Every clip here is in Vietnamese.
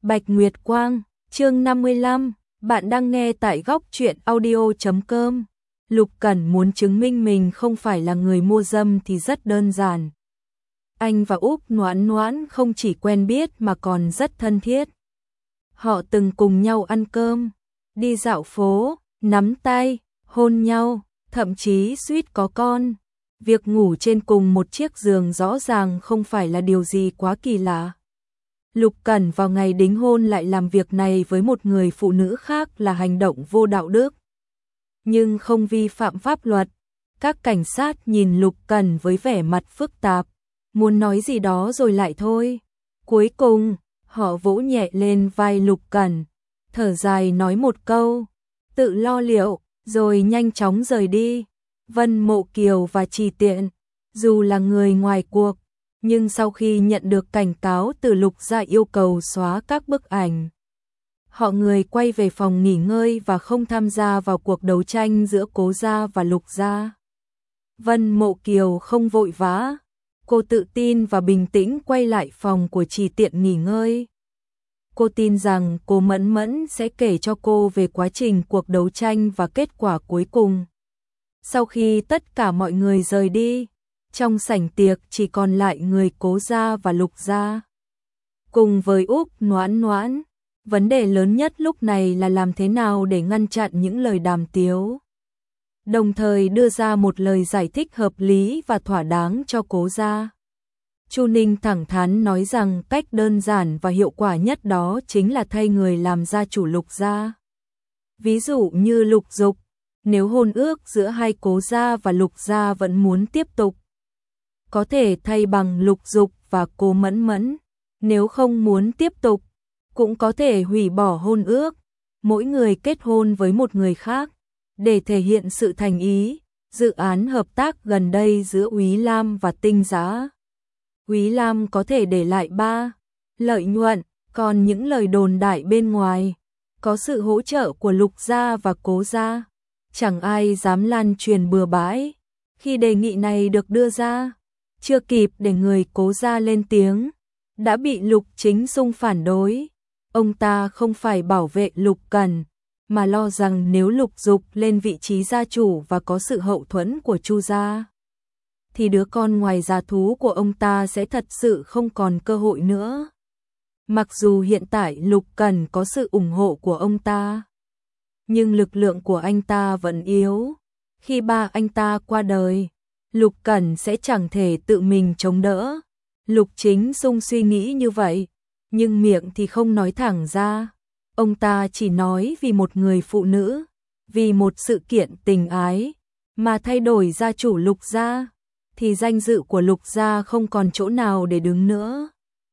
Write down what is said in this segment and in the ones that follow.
Bạch Nguyệt Quang, chương 55, bạn đang nghe tại góc truyện audio.com. Lục Cẩn muốn chứng minh mình không phải là người mua dâm thì rất đơn giản. Anh và Úc Noãn Noãn không chỉ quen biết mà còn rất thân thiết. Họ từng cùng nhau ăn cơm, đi dạo phố, nắm tay, hôn nhau, thậm chí suýt có con. Việc ngủ trên cùng một chiếc giường rõ ràng không phải là điều gì quá kỳ lạ. Lục Cẩn vào ngày đính hôn lại làm việc này với một người phụ nữ khác là hành động vô đạo đức. Nhưng không vi phạm pháp luật. Các cảnh sát nhìn Lục Cẩn với vẻ mặt phức tạp, muốn nói gì đó rồi lại thôi. Cuối cùng, họ vỗ nhẹ lên vai Lục Cẩn, thở dài nói một câu, tự lo liệu, rồi nhanh chóng rời đi. Vân Mộ Kiều và Trì Tiện, dù là người ngoài cuộc, nhưng sau khi nhận được cảnh cáo từ Lục gia yêu cầu xóa các bức ảnh, họ người quay về phòng nghỉ ngơi và không tham gia vào cuộc đấu tranh giữa Cố gia và Lục gia. Vân Mộ Kiều không vội vã, cô tự tin và bình tĩnh quay lại phòng của Trì Tiện nghỉ ngơi. Cô tin rằng cô Mẫn Mẫn sẽ kể cho cô về quá trình cuộc đấu tranh và kết quả cuối cùng. Sau khi tất cả mọi người rời đi, trong sảnh tiệc chỉ còn lại người Cố gia và Lục gia. Cùng với Úc Noãn Noãn, vấn đề lớn nhất lúc này là làm thế nào để ngăn chặn những lời đàm tiếu, đồng thời đưa ra một lời giải thích hợp lý và thỏa đáng cho Cố gia. Chu Ninh thẳng thắn nói rằng cách đơn giản và hiệu quả nhất đó chính là thay người làm gia chủ Lục gia. Ví dụ như Lục Dục, nếu hôn ước giữa hai Cố gia và Lục gia vẫn muốn tiếp tục, có thể thay bằng Lục Dục và Cố Mẫn Mẫn. Nếu không muốn tiếp tục, cũng có thể hủy bỏ hôn ước, mỗi người kết hôn với một người khác. Để thể hiện sự thành ý, dự án hợp tác gần đây giữa Úy Lam và Tinh Giá, Úy Lam có thể để lại 3 lợi nhuận, còn những lời đồn đại bên ngoài, có sự hỗ trợ của Lục gia và Cố gia, chẳng ai dám lan truyền bừa bãi. Khi đề nghị này được đưa ra, chưa kịp để người Cố gia lên tiếng, đã bị Lục Chính Xung phản đối. Ông ta không phải bảo vệ Lục Cẩn, mà lo rằng nếu Lục Dục lên vị trí gia chủ và có sự hậu thuẫn của Chu gia, thì đứa con ngoài gia thú của ông ta sẽ thật sự không còn cơ hội nữa. Mặc dù hiện tại Lục Cẩn có sự ủng hộ của ông ta, nhưng lực lượng của anh ta vẫn yếu. Khi ba anh ta qua đời, Lục Cẩn sẽ chẳng thể tự mình chống đỡ. Lục Chính Xung suy nghĩ như vậy, nhưng miệng thì không nói thẳng ra. Ông ta chỉ nói vì một người phụ nữ, vì một sự kiện tình ái, mà thay đổi gia chủ Lục gia, thì danh dự của Lục gia không còn chỗ nào để đứng nữa.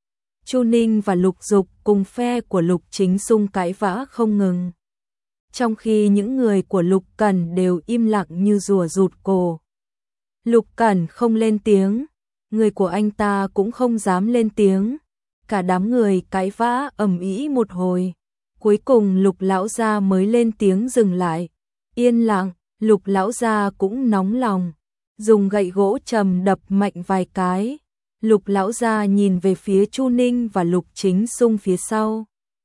Chu Ninh và Lục Dục cùng phe của Lục Chính Xung cãi vã không ngừng, trong khi những người của Lục Cẩn đều im lặng như rùa rụt cổ. Lục Cẩn không lên tiếng, người của anh ta cũng không dám lên tiếng. Cả đám người cãi vã ầm ĩ một hồi, cuối cùng Lục lão gia mới lên tiếng dừng lại. Yên lặng, Lục lão gia cũng nóng lòng, dùng gậy gỗ trầm đập mạnh vài cái. Lục lão gia nhìn về phía Chu Ninh và Lục Chính Xung phía sau,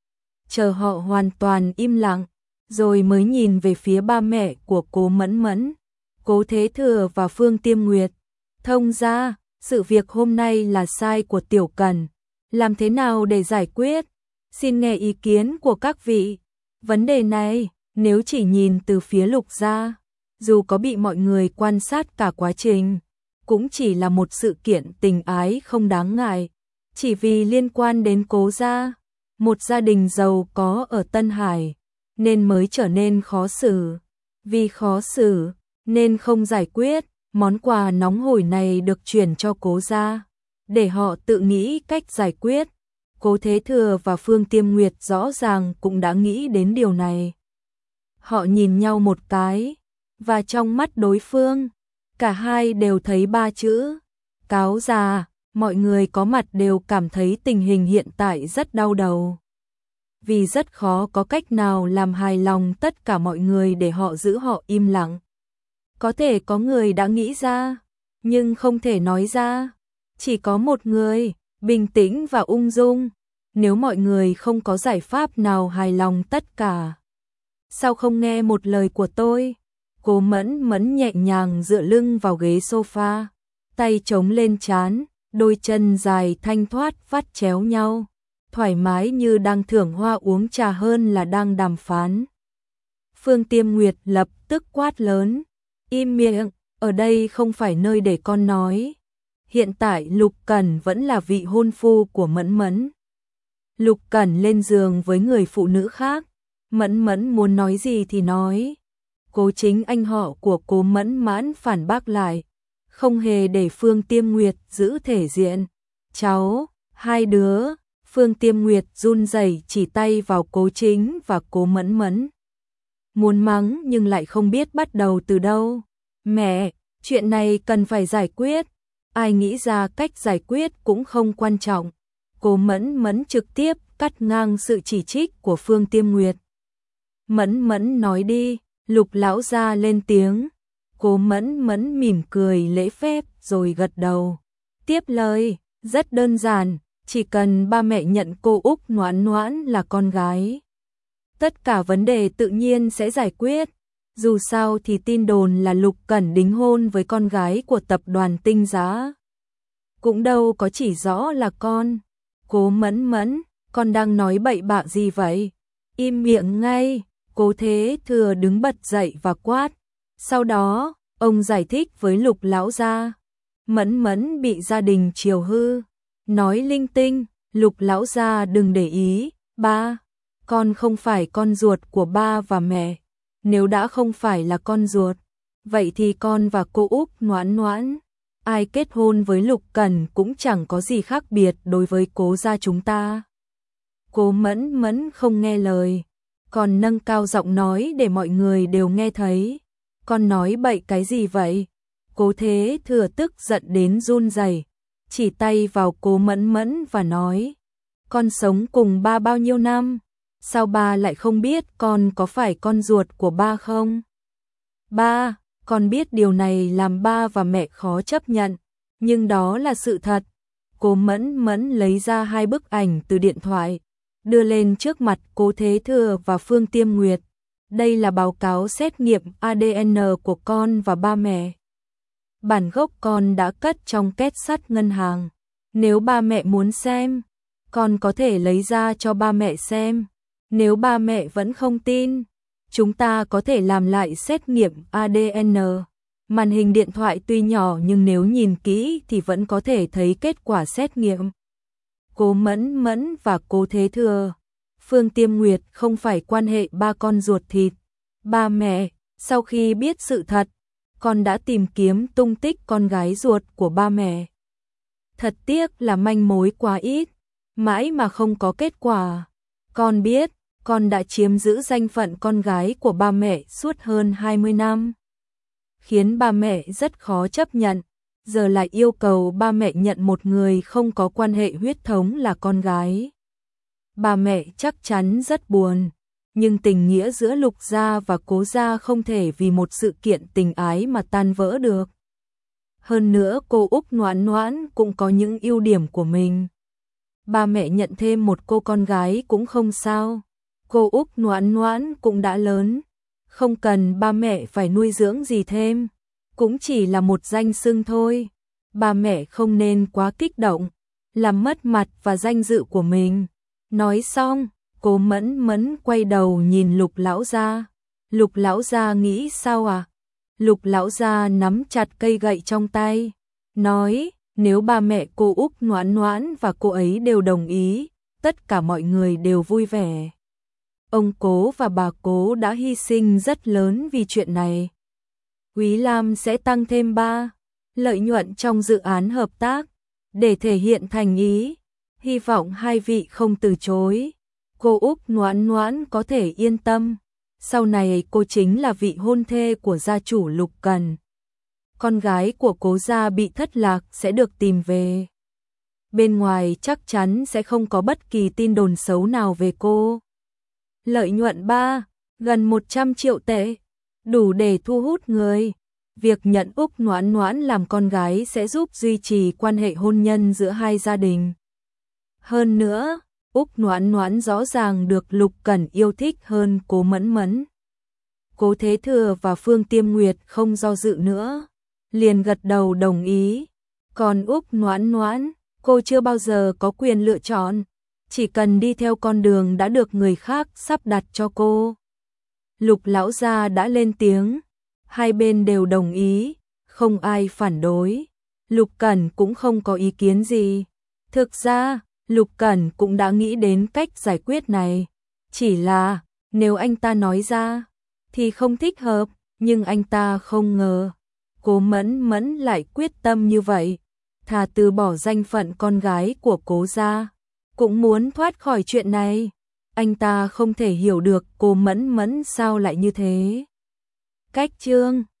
chờ họ hoàn toàn im lặng, rồi mới nhìn về phía ba mẹ của Cố Mẫn Mẫn, Cố Thế Thừa và Phương Tiêm Nguyệt. Thông gia, sự việc hôm nay là sai của Tiểu Cẩn, làm thế nào để giải quyết? Xin nghe ý kiến của các vị. Vấn đề này, nếu chỉ nhìn từ phía Lục gia, dù có bị mọi người quan sát cả quá trình, cũng chỉ là một sự kiện tình ái không đáng ngại. Chỉ vì liên quan đến Cố gia, một gia đình giàu có ở Tân Hải, nên mới trở nên khó xử. Vì khó xử, nên không giải quyết. Món quà nóng hổi này được chuyển cho Cố gia, để họ tự nghĩ cách giải quyết. Cố Thế Thừa và Phương Tiêm Nguyệt rõ ràng cũng đã nghĩ đến điều này. Họ nhìn nhau một cái, và trong mắt đối phương, cả hai đều thấy 3 chữ: cáo già. Mọi người có mặt đều cảm thấy tình hình hiện tại rất đau đầu, vì rất khó có cách nào làm hài lòng tất cả mọi người để họ giữ họ im lặng. Có thể có người đã nghĩ ra, nhưng không thể nói ra. Chỉ có một người, bình tĩnh và ung dung, nếu mọi người không có giải pháp nào hài lòng tất cả. Sao không nghe một lời của tôi? Cố Mẫn Mẫn nhẹ nhàng dựa lưng vào ghế sofa, tay chống lên trán, đôi chân dài thanh thoát vắt chéo nhau, thoải mái như đang thưởng hoa uống trà hơn là đang đàm phán. Phương Tiêm Nguyệt lập tức quát lớn, im miệng, ở đây không phải nơi để con nói. Hiện tại Lục Cẩn vẫn là vị hôn phu của Mẫn Mẫn. Lục Cẩn lên giường với người phụ nữ khác, Mẫn Mẫn muốn nói gì thì nói. Cố Chính anh họ của Cố Mẫn Mãn phản bác lại, không hề để Phương Tiêm Nguyệt giữ thể diện. Cháu, hai đứa, Phương Tiêm Nguyệt run rẩy chỉ tay vào Cố Chính và Cố Mẫn Mẫn. Muốn mắng nhưng lại không biết bắt đầu từ đâu. Mẹ, chuyện này cần phải giải quyết. Ai nghĩ ra cách giải quyết cũng không quan trọng. Cố Mẫn Mẫn trực tiếp cắt ngang sự chỉ trích của Phương Tiêm Nguyệt. Mẫn Mẫn nói đi, Lục lão gia lên tiếng. Cố Mẫn Mẫn mỉm cười lễ phép rồi gật đầu. Tiếp lời, rất đơn giản, chỉ cần ba mẹ nhận cô Úc Noãn Noãn là con gái, tất cả vấn đề tự nhiên sẽ giải quyết. Dù sao thì tin đồn là Lục Cẩn đính hôn với con gái của tập đoàn Tinh Giá cũng đâu có chỉ rõ là con. Cố Mẫn Mẫn, con đang nói bậy bạ gì vậy? Im miệng ngay. Cố Thế Thừa đứng bật dậy và quát. Sau đó, ông giải thích với Lục lão gia. Mẫn Mẫn bị gia đình chiều hư, nói linh tinh. Lục lão gia đừng để ý. Ba, con không phải con ruột của ba và mẹ. Nếu đã không phải là con ruột, vậy thì con và cô Úc Noãn Noãn, ai kết hôn với Lục Cẩn cũng chẳng có gì khác biệt đối với Cố gia chúng ta. Cố Mẫn Mẫn không nghe lời, còn nâng cao giọng nói để mọi người đều nghe thấy. Con nói bậy cái gì vậy? Cố Thế Thừa tức giận đến run rẩy, chỉ tay vào Cố Mẫn Mẫn và nói, con sống cùng ba bao nhiêu năm? Sao ba lại không biết con có phải con ruột của ba không? Ba, con biết điều này làm ba và mẹ khó chấp nhận, nhưng đó là sự thật. Cố Mẫn Mẫn lấy ra 2 bức ảnh từ điện thoại, đưa lên trước mặt Cố Thế Thừa và Phương Tiêm Nguyệt. Đây là báo cáo xét nghiệm ADN của con và ba mẹ. Bản gốc con đã cất trong két sắt ngân hàng. Nếu ba mẹ muốn xem, con có thể lấy ra cho ba mẹ xem. Nếu ba mẹ vẫn không tin, chúng ta có thể làm lại xét nghiệm ADN. Màn hình điện thoại tuy nhỏ nhưng nếu nhìn kỹ thì vẫn có thể thấy kết quả xét nghiệm. Cố Mẫn Mẫn và Cố Thế Thừa, Phương Tiêm Nguyệt không phải quan hệ ba con ruột thịt. Ba mẹ, sau khi biết sự thật, con đã tìm kiếm tung tích con gái ruột của ba mẹ. Thật tiếc là manh mối quá ít, mãi mà không có kết quả. Con biết, con đã chiếm giữ danh phận con gái của ba mẹ suốt hơn 20 năm. Khiến ba mẹ rất khó chấp nhận, giờ lại yêu cầu ba mẹ nhận một người không có quan hệ huyết thống là con gái. Ba mẹ chắc chắn rất buồn, nhưng tình nghĩa giữa Lục gia và Cố gia không thể vì một sự kiện tình ái mà tan vỡ được. Hơn nữa cô Úc Noãn Noãn cũng có những ưu điểm của mình. Ba mẹ nhận thêm một cô con gái cũng không sao. Cô Úc Noãn Noãn cũng đã lớn, không cần ba mẹ phải nuôi dưỡng gì thêm, cũng chỉ là một danh xưng thôi. Ba mẹ không nên quá kích động, làm mất mặt và danh dự của mình. Nói xong, Cố Mẫn Mẫn quay đầu nhìn Lục lão gia. Lục lão gia nghĩ sao à? Lục lão gia nắm chặt cây gậy trong tay, nói, nếu ba mẹ cô Úc Noãn Noãn và cô ấy đều đồng ý, tất cả mọi người đều vui vẻ. Ông Cố và bà Cố đã hy sinh rất lớn vì chuyện này. Quý Lam sẽ tăng thêm 3 lợi nhuận trong dự án hợp tác, để thể hiện thành ý. Hy vọng hai vị không từ chối. Cô Úc Noãn Noãn có thể yên tâm. Sau này cô chính là vị hôn thê của gia chủ Lục Cẩn. Con gái của Cố gia bị thất lạc sẽ được tìm về. Bên ngoài chắc chắn sẽ không có bất kỳ tin đồn xấu nào về cô. Lợi nhuận 3, gần 100 triệu tệ, đủ để thu hút người. Việc nhận Úc Noãn Noãn làm con gái sẽ giúp duy trì quan hệ hôn nhân giữa hai gia đình. Hơn nữa, Úc Noãn Noãn rõ ràng được Lục Cẩn yêu thích hơn Cố Mẫn Mẫn. Cố Thế Thừa và Phương Tiêm Nguyệt không do dự nữa, liền gật đầu đồng ý. Còn Úc Noãn Noãn, cô chưa bao giờ có quyền lựa chọn, chỉ cần đi theo con đường đã được người khác sắp đặt cho cô. Lục lão gia đã lên tiếng, hai bên đều đồng ý, không ai phản đối. Lục Cẩn cũng không có ý kiến gì. Thực ra, Lục Cẩn cũng đã nghĩ đến cách giải quyết này. Chỉ là, nếu anh ta nói ra, thì không thích hợp, nhưng anh ta không ngờ. Cố Mẫn Mẫn lại quyết tâm như vậy, thà từ bỏ danh phận con gái của Cố gia, cũng muốn thoát khỏi chuyện này. Anh ta không thể hiểu được Cố Mẫn Mẫn sao lại như thế. Cách chương